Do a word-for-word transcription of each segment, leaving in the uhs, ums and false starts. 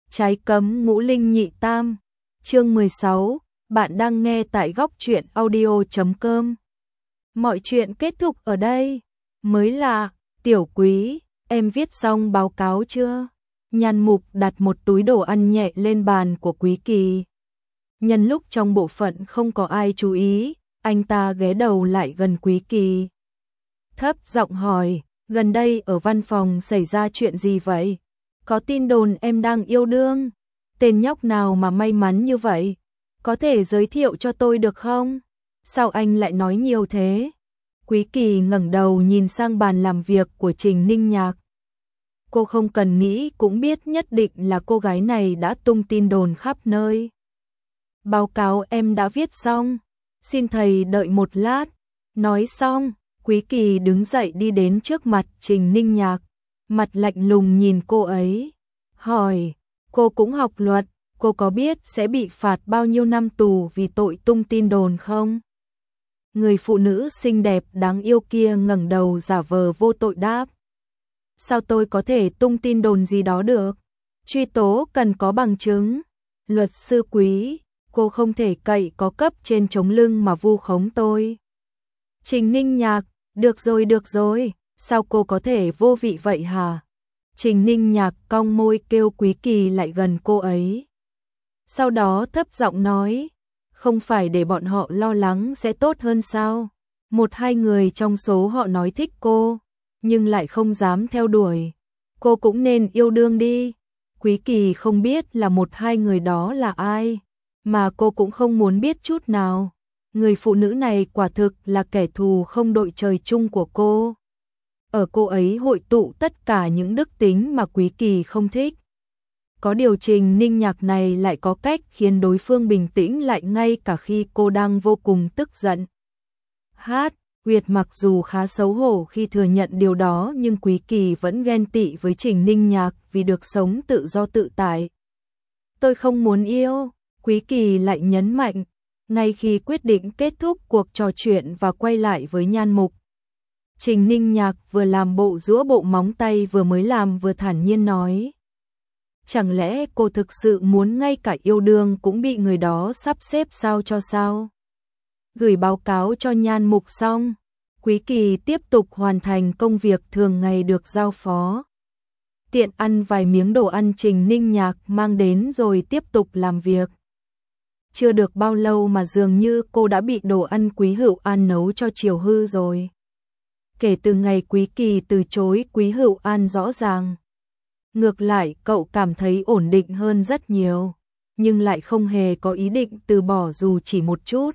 Trái cấm ngũ linh nhị tam. Chương mười sáu, bạn đang nghe tại góc truyện audio chấm com. Mọi chuyện kết thúc ở đây. Mới là, Tiểu Quý, em viết xong báo cáo chưa? Nhan Mục đặt một túi đồ ăn nhẹ lên bàn của Quý Kỳ. Nhân lúc trong bộ phận không có ai chú ý, anh ta ghé đầu lại gần Quý Kỳ. Thấp giọng hỏi, gần đây ở văn phòng xảy ra chuyện gì vậy? Có tin đồn em đang yêu đương. Tên nhóc nào mà may mắn như vậy? Có thể giới thiệu cho tôi được không? Sao anh lại nói nhiều thế? Quý Kỳ ngẩng đầu nhìn sang bàn làm việc của Trình Ninh Nhạc. Cô không cần nghĩ cũng biết nhất định là cô gái này đã tung tin đồn khắp nơi. Báo cáo em đã viết xong. Xin thầy đợi một lát. Nói xong, Quý Kỳ đứng dậy đi đến trước mặt Trình Ninh Nhạc. Mặt lạnh lùng nhìn cô ấy. Hỏi, cô cũng học luật, cô có biết sẽ bị phạt bao nhiêu năm tù vì tội tung tin đồn không? Người phụ nữ xinh đẹp đáng yêu kia ngẩng đầu giả vờ vô tội đáp. Sao tôi có thể tung tin đồn gì đó được? Truy tố cần có bằng chứng. Luật sư Quý, cô không thể cậy có cấp trên chống lưng mà vu khống tôi. Trình Ninh Nhạc, được rồi được rồi, sao cô có thể vô vị vậy hả? Trình Ninh Nhạc cong môi kêu Quý Kỳ lại gần cô ấy. Sau đó thấp giọng nói, không phải để bọn họ lo lắng sẽ tốt hơn sao? Một hai người trong số họ nói thích cô, nhưng lại không dám theo đuổi. Cô cũng nên yêu đương đi. Quý Kỳ không biết là một hai người đó là ai, mà cô cũng không muốn biết chút nào. Người phụ nữ này quả thực là kẻ thù không đội trời chung của cô. Ở cô ấy hội tụ tất cả những đức tính mà Quý Kỳ không thích. Có điều Trình Ninh Nhạc này lại có cách khiến đối phương bình tĩnh lại ngay cả khi cô đang vô cùng tức giận. Hát, Nguyệt mặc dù khá xấu hổ khi thừa nhận điều đó nhưng Quý Kỳ vẫn ghen tị với Trình Ninh Nhạc vì được sống tự do tự tại. Tôi không muốn yêu, Quý Kỳ lại nhấn mạnh, ngay khi quyết định kết thúc cuộc trò chuyện và quay lại với Nhan Mục. Trình Ninh Nhạc vừa làm bộ giũa bộ móng tay vừa mới làm vừa thản nhiên nói. Chẳng lẽ cô thực sự muốn ngay cả yêu đương cũng bị người đó sắp xếp sao cho sao? Gửi báo cáo cho Nhan Mục xong, Quý Kỳ tiếp tục hoàn thành công việc thường ngày được giao phó. Tiện ăn vài miếng đồ ăn Trình Ninh Nhạc mang đến rồi tiếp tục làm việc. Chưa được bao lâu mà dường như cô đã bị đồ ăn Quý Hữu An nấu cho chiều hư rồi. Kể từ ngày Quý Kỳ từ chối Quý Hữu An rõ ràng. Ngược lại cậu cảm thấy ổn định hơn rất nhiều, nhưng lại không hề có ý định từ bỏ dù chỉ một chút.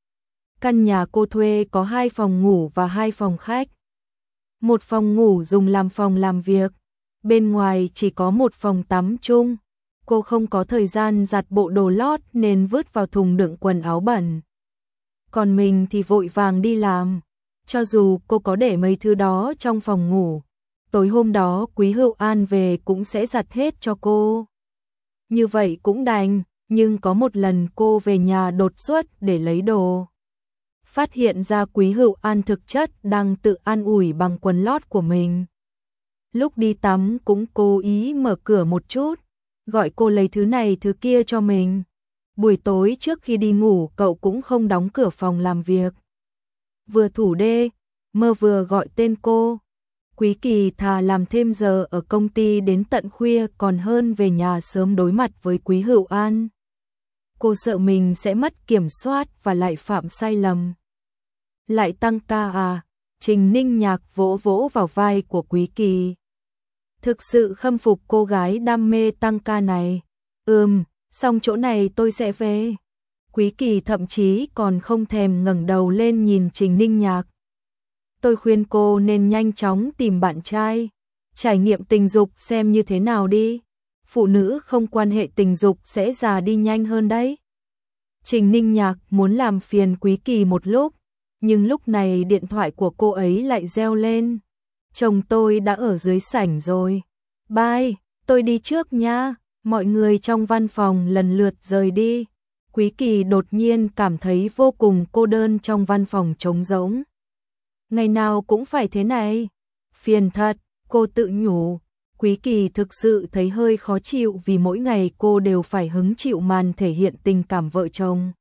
Căn nhà cô thuê có hai phòng ngủ và hai phòng khách. Một phòng ngủ dùng làm phòng làm việc, bên ngoài chỉ có một phòng tắm chung. Cô không có thời gian giặt bộ đồ lót nên vứt vào thùng đựng quần áo bẩn. Còn mình thì vội vàng đi làm. Cho dù cô có để mấy thứ đó trong phòng ngủ, tối hôm đó Quý Hữu An về cũng sẽ giặt hết cho cô. Như vậy cũng đành, nhưng có một lần cô về nhà đột xuất để lấy đồ. Phát hiện ra Quý Hữu An thực chất đang tự an ủi bằng quần lót của mình. Lúc đi tắm cũng cố ý mở cửa một chút, gọi cô lấy thứ này thứ kia cho mình. Buổi tối trước khi đi ngủ cậu cũng không đóng cửa phòng làm việc. Vừa thủ đê, mơ vừa gọi tên cô. Quý Kỳ thà làm thêm giờ ở công ty đến tận khuya còn hơn về nhà sớm đối mặt với Quý Hữu An. Cô sợ mình sẽ mất kiểm soát và lại phạm sai lầm. Lại tăng ca à? Trình Ninh Nhạc vỗ vỗ vào vai của Quý Kỳ. Thực sự khâm phục cô gái đam mê tăng ca này. Ừm, xong chỗ này tôi sẽ về. Quý Kỳ thậm chí còn không thèm ngẩng đầu lên nhìn Trình Ninh Nhạc. Tôi khuyên cô nên nhanh chóng tìm bạn trai, trải nghiệm tình dục xem như thế nào đi. Phụ nữ không quan hệ tình dục sẽ già đi nhanh hơn đấy. Trình Ninh Nhạc muốn làm phiền Quý Kỳ một lúc, nhưng lúc này điện thoại của cô ấy lại reo lên. Chồng tôi đã ở dưới sảnh rồi. Bye, tôi đi trước nha. Mọi người trong văn phòng lần lượt rời đi. Quý Kỳ đột nhiên cảm thấy vô cùng cô đơn trong văn phòng trống rỗng. Ngày nào cũng phải thế này. Phiền thật, cô tự nhủ. Quý Kỳ thực sự thấy hơi khó chịu vì mỗi ngày cô đều phải hứng chịu màn thể hiện tình cảm vợ chồng.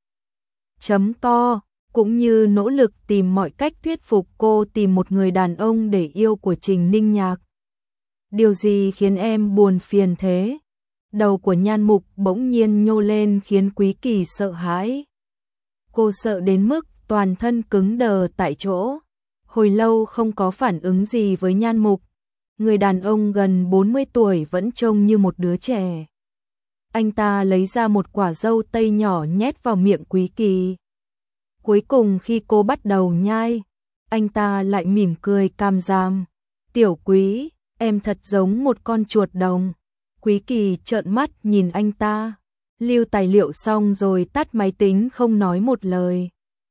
Chấm co, cũng như nỗ lực tìm mọi cách thuyết phục cô tìm một người đàn ông để yêu của Trình Ninh Nhạc. Điều gì khiến em buồn phiền thế? Đầu của Nhan Mục bỗng nhiên nhô lên khiến Quý Kỳ sợ hãi. Cô sợ đến mức toàn thân cứng đờ tại chỗ. Hồi lâu không có phản ứng gì với Nhan Mục. Người đàn ông gần bốn mươi tuổi vẫn trông như một đứa trẻ. Anh ta lấy ra một quả dâu tây nhỏ nhét vào miệng Quý Kỳ. Cuối cùng khi cô bắt đầu nhai, anh ta lại mỉm cười cam giam. Tiểu Quý, em thật giống một con chuột đồng. Quý Kỳ trợn mắt nhìn anh ta. Lưu tài liệu xong rồi tắt máy tính không nói một lời.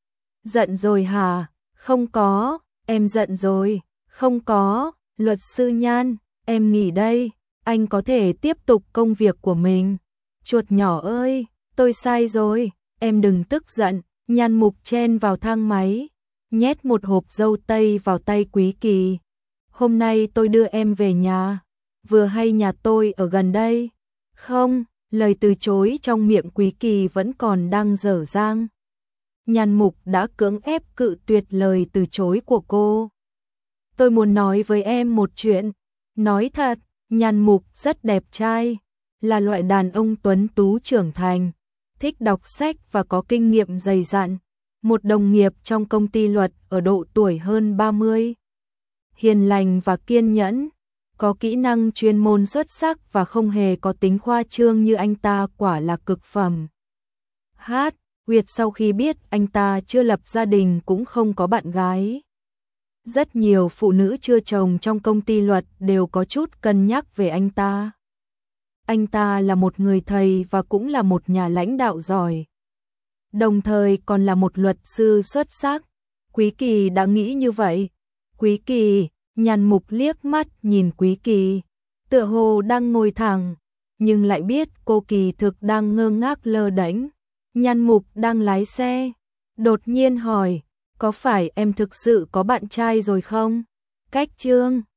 Giận rồi hả? Không có, em giận rồi. Không có, luật sư Nhan, em nghỉ đây. Anh có thể tiếp tục công việc của mình. Chuột nhỏ ơi, tôi sai rồi, em đừng tức giận. Nhan Mục chen vào thang máy, nhét một hộp dâu tây vào tay Quý Kỳ. Hôm nay tôi đưa em về nhà, vừa hay nhà tôi ở gần đây. Không, lời từ chối trong miệng Quý Kỳ vẫn còn đang dở dang. Nhan Mục đã cưỡng ép cự tuyệt lời từ chối của cô. Tôi muốn nói với em một chuyện. Nói thật, Nhan Mục rất đẹp trai, là loại đàn ông tuấn tú trưởng thành, thích đọc sách và có kinh nghiệm dày dặn. Một đồng nghiệp trong công ty luật ở độ tuổi hơn ba mươi. Hiền lành và kiên nhẫn, có kỹ năng chuyên môn xuất sắc và không hề có tính khoa trương như anh ta, quả là cực phẩm. Hát, Nguyệt sau khi biết anh ta chưa lập gia đình cũng không có bạn gái. Rất nhiều phụ nữ chưa chồng trong công ty luật đều có chút cân nhắc về anh ta. Anh ta là một người thầy và cũng là một nhà lãnh đạo giỏi. Đồng thời còn là một luật sư xuất sắc. Quý Kỳ đã nghĩ như vậy. Quý Kỳ, Nhan Mục liếc mắt nhìn Quý Kỳ, tựa hồ đang ngồi thẳng, nhưng lại biết cô kỳ thực đang ngơ ngác lơ đễnh. Nhan Mục đang lái xe, đột nhiên hỏi, có phải em thực sự có bạn trai rồi không? Cách Trương